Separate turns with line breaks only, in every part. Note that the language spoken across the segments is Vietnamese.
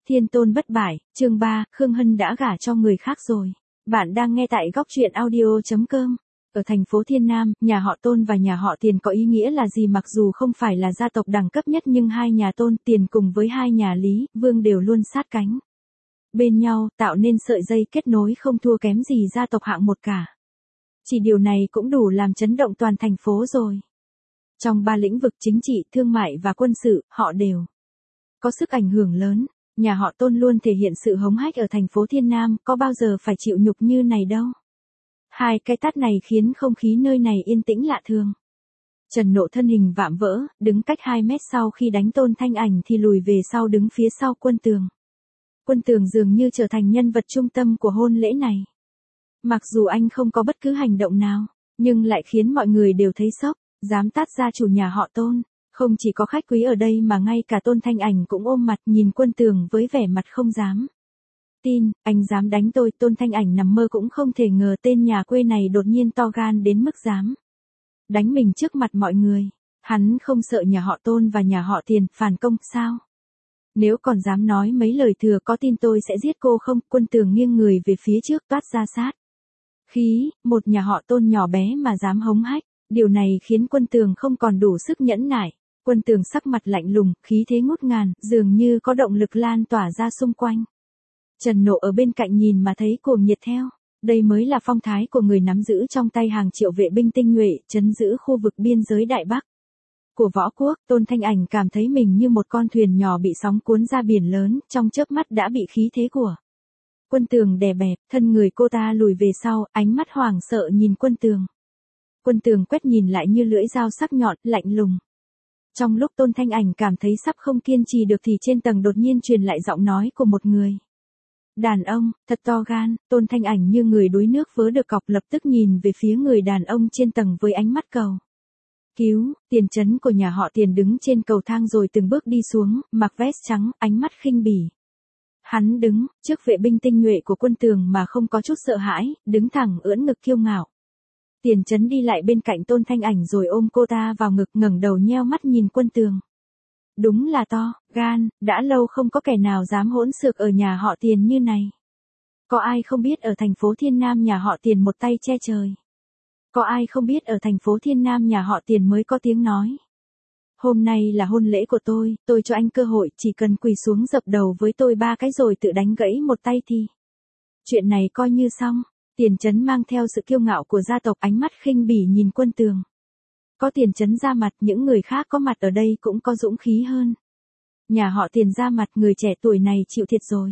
Thiên tôn bất bại, chương 3, Khương Hân đã gả cho người khác rồi. Bạn đang nghe tại góc truyện audio.com. Ở thành phố Thiên Nam, nhà họ Tôn và nhà họ Tiền có ý nghĩa là gì? Mặc dù không phải là gia tộc đẳng cấp nhất nhưng hai nhà Tôn, Tiền cùng với hai nhà Lý, Vương đều luôn sát cánh bên nhau, tạo nên sợi dây kết nối không thua kém gì gia tộc hạng một cả. Chỉ điều này cũng đủ làm chấn động toàn thành phố rồi. Trong ba lĩnh vực chính trị, thương mại và quân sự, họ đều có sức ảnh hưởng lớn. Nhà họ Tôn luôn thể hiện sự hống hách ở thành phố Thiên Nam, có bao giờ phải chịu nhục như này đâu. Hai cái tát này khiến không khí nơi này yên tĩnh lạ thường. Trần Nộ thân hình vạm vỡ, đứng cách 2 mét sau khi đánh Tôn Thanh Ảnh thì lùi về sau đứng phía sau Quân Tường. Quân Tường dường như trở thành nhân vật trung tâm của hôn lễ này. Mặc dù anh không có bất cứ hành động nào, nhưng lại khiến mọi người đều thấy sốc, dám tát gia chủ nhà họ Tôn. Không chỉ có khách quý ở đây mà ngay cả Tôn Thanh Ảnh cũng ôm mặt nhìn Quân Tường với vẻ mặt không dám tin, anh dám đánh tôi. Tôn Thanh Ảnh nằm mơ cũng không thể ngờ tên nhà quê này đột nhiên to gan đến mức dám đánh mình trước mặt mọi người. Hắn không sợ nhà họ Tôn và nhà họ Tiền phản công sao? Nếu còn dám nói mấy lời thừa có tin tôi sẽ giết cô không? Quân Tường nghiêng người về phía trước toát ra sát khí, một nhà họ Tôn nhỏ bé mà dám hống hách. Điều này khiến Quân Tường không còn đủ sức nhẫn nại. Quân Tường sắc mặt lạnh lùng, khí thế ngút ngàn, dường như có động lực lan tỏa ra xung quanh. Trần Nộ ở bên cạnh nhìn mà thấy cuồng nhiệt theo. Đây mới là phong thái của người nắm giữ trong tay hàng triệu vệ binh tinh nhuệ, trấn giữ khu vực biên giới Đại Bắc của Võ Quốc. Tôn Thanh Ảnh cảm thấy mình như một con thuyền nhỏ bị sóng cuốn ra biển lớn, trong chớp mắt đã bị khí thế của Quân Tường đè bẹp, thân người cô ta lùi về sau, ánh mắt hoảng sợ nhìn Quân Tường. Quân Tường quét nhìn lại như lưỡi dao sắc nhọn, lạnh lùng. Trong lúc Tôn Thanh Ảnh cảm thấy sắp không kiên trì được thì trên tầng đột nhiên truyền lại giọng nói của một người đàn ông, thật to gan. Tôn Thanh Ảnh như người đuối nước vớ được cọc, lập tức nhìn về phía người đàn ông trên tầng với ánh mắt cầu cứu. Tiền trấn của nhà họ Tiền đứng trên cầu thang rồi từng bước đi xuống, mặc vest trắng, ánh mắt khinh bỉ. Hắn đứng trước vệ binh tinh nhuệ của Quân Tường mà không có chút sợ hãi, đứng thẳng ưỡn ngực kiêu ngạo. Tiền trấn đi lại bên cạnh Tôn Thanh Ảnh rồi ôm cô ta vào ngực, ngẩng đầu nheo mắt nhìn Quân Tường. Đúng là to gan, đã lâu không có kẻ nào dám hỗn xược ở nhà họ Tiền như này. Có ai không biết ở thành phố Thiên Nam nhà họ Tiền một tay che trời. Có ai không biết ở thành phố Thiên Nam nhà họ Tiền mới có tiếng nói. Hôm nay là hôn lễ của tôi cho anh cơ hội, chỉ cần quỳ xuống dập đầu với tôi 3 cái rồi tự đánh gãy một tay thì chuyện này coi như xong. Tiền trấn mang theo sự kiêu ngạo của gia tộc, ánh mắt khinh bỉ nhìn Quân Tường. Có Tiền trấn ra mặt, những người khác có mặt ở đây cũng có dũng khí hơn. Nhà họ Tiền ra mặt, người trẻ tuổi này chịu thiệt rồi.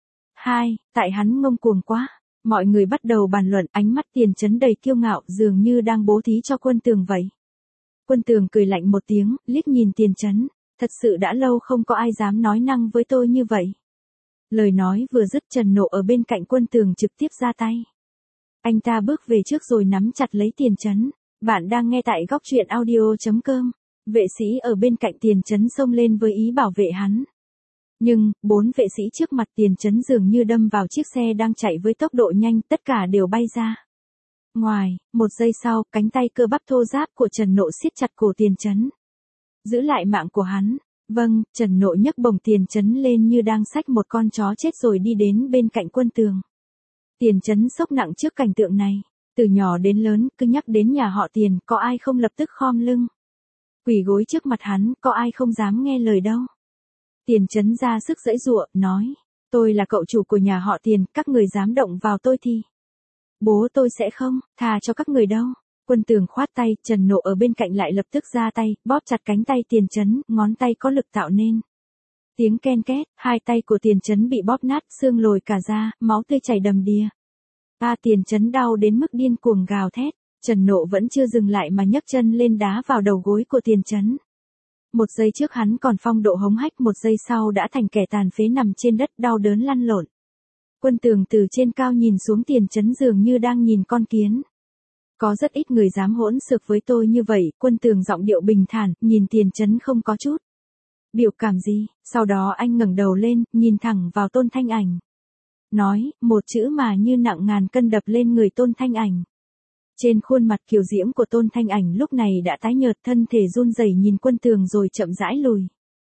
Tại hắn ngông cuồng quá. Mọi người bắt đầu bàn luận, ánh mắt Tiền trấn đầy kiêu ngạo, dường như đang bố thí cho Quân Tường vậy. Quân Tường cười lạnh một tiếng, liếc nhìn Tiền trấn. Thật sự đã lâu không có ai dám nói năng với tôi như vậy. Lời nói vừa dứt, Trần Nộ ở bên cạnh Quân Tường trực tiếp ra tay. Anh ta bước về trước rồi nắm chặt lấy Tiền trấn. Bạn đang nghe tại góc truyện audio.com. Vệ sĩ ở bên cạnh Tiền trấn xông lên với ý bảo vệ hắn. Nhưng, 4 vệ sĩ trước mặt Tiền trấn dường như đâm vào chiếc xe đang chạy với tốc độ nhanh, tất cả đều bay ra ngoài. Một giây sau, cánh tay cơ bắp thô ráp của Trần Nộ siết chặt cổ Tiền trấn. Giữ lại mạng của hắn. Vâng, Trần Nộ nhấc bổng Tiền trấn lên như đang xách một con chó chết rồi đi đến bên cạnh Quân Tường. Tiền trấn sốc nặng trước cảnh tượng này. Từ nhỏ đến lớn, cứ nhắc đến nhà họ Tiền, có ai không lập tức khom lưng quỳ gối trước mặt hắn, có ai không dám nghe lời đâu. Tiền trấn ra sức giãy giụa, nói, tôi là cậu chủ của nhà họ Tiền, các người dám động vào tôi thì bố tôi sẽ không tha cho các người đâu. Quân Tường khoát tay, Trần Nộ ở bên cạnh lại lập tức ra tay, bóp chặt cánh tay Tiền trấn, ngón tay có lực tạo nên tiếng ken két, hai tay của Tiền trấn bị bóp nát, xương lồi cả ra, máu tươi chảy đầm đìa. Tiền trấn đau đến mức điên cuồng gào thét. Trần Nộ vẫn chưa dừng lại mà nhấc chân lên đá vào đầu gối của Tiền trấn. Một giây trước hắn còn phong độ hống hách, một giây sau đã thành kẻ tàn phế nằm trên đất đau đớn lăn lộn. Quân Tường từ trên cao nhìn xuống Tiền trấn dường như đang nhìn con kiến. Có rất ít người dám hỗn xược với tôi như vậy. Quân Tường giọng điệu bình thản, nhìn Tiền trấn không có chút biểu cảm gì. Sau đó anh ngẩng đầu lên, nhìn thẳng vào Tôn Thanh Ảnh. Nói, một chữ mà như nặng ngàn cân đập lên người Tôn Thanh Ảnh. Trên khuôn mặt kiều diễm của Tôn Thanh Ảnh lúc này đã tái nhợt, thân thể run rẩy nhìn Quân Tường rồi chậm rãi lùi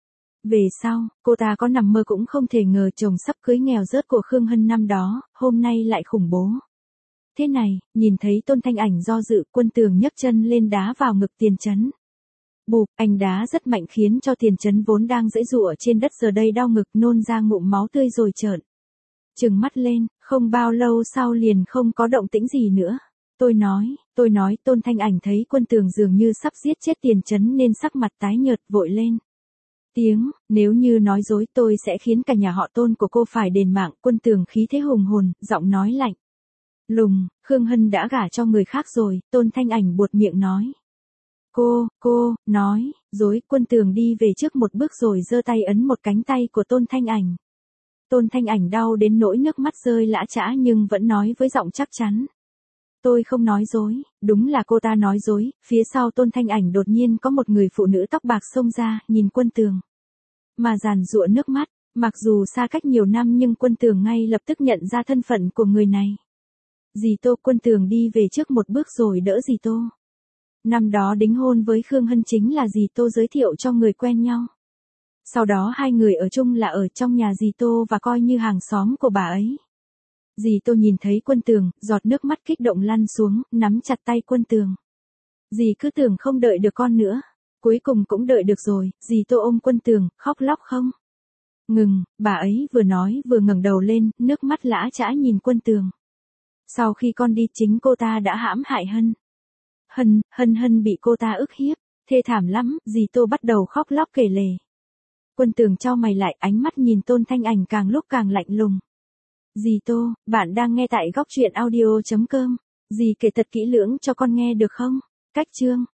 Về sau, cô ta có nằm mơ cũng không thể ngờ chồng sắp cưới nghèo rớt của Khương Hân năm đó, hôm nay lại khủng bố. Thế này, nhìn thấy Tôn Thanh Ảnh do dự, Quân Tường nhấc chân lên đá vào ngực Tiền Chấn. Bụp, anh đá rất mạnh khiến cho Tiền Chấn vốn đang giãy giụa trên đất giờ đây đau ngực nôn ra ngụm máu tươi rồi trợn trừng mắt lên, không bao lâu sau liền không có động tĩnh gì nữa. Tôi nói Tôn Thanh Ảnh thấy Quân Tường dường như sắp giết chết Tiền Chấn nên sắc mặt tái nhợt vội lên tiếng, nếu như nói dối tôi sẽ khiến cả nhà họ Tôn của cô phải đền mạng. Quân Tường khí thế hùng hồn, giọng nói lạnh lùng, Khương Hân đã gả cho người khác rồi. Tôn Thanh Ảnh buột miệng nói. Cô, nói, dối. Quân Tường đi về trước một bước rồi giơ tay ấn một cánh tay của Tôn Thanh Ảnh. Tôn Thanh Ảnh đau đến nỗi nước mắt rơi lã chã nhưng vẫn nói với giọng chắc chắn. Tôi không nói dối, đúng là cô ta nói dối. Phía sau Tôn Thanh Ảnh đột nhiên có một người phụ nữ tóc bạc xông ra, nhìn Quân Tường mà giàn giụa nước mắt. Mặc dù xa cách nhiều năm nhưng Quân Tường ngay lập tức nhận ra thân phận của người này. Dì Tô. Quân Tường đi về trước một bước rồi đỡ dì Tô. Năm đó đính hôn với Khương Hân chính là dì Tô giới thiệu cho người quen nhau. Sau đó hai người ở chung là ở trong nhà dì Tô và coi như hàng xóm của bà ấy. Dì Tô nhìn thấy Quân Tường, giọt nước mắt kích động lăn xuống, nắm chặt tay Quân Tường. Dì cứ tưởng không đợi được con nữa. Cuối cùng cũng đợi được rồi. Dì Tô ôm Quân Tường, khóc lóc không ngừng. Bà ấy vừa nói vừa ngẩng đầu lên, nước mắt lã chã nhìn Quân Tường. Sau khi con đi chính cô ta đã hãm hại Hân bị cô ta ức hiếp, thê thảm lắm. Dì Tô bắt đầu khóc lóc kể lể. Quân Tường chau mày lại, ánh mắt nhìn Tôn Thanh Ảnh càng lúc càng lạnh lùng. Dì Tô, bạn đang nghe tại góc truyện audio.com. Dì kể thật kỹ lưỡng cho con nghe được không? Cách chương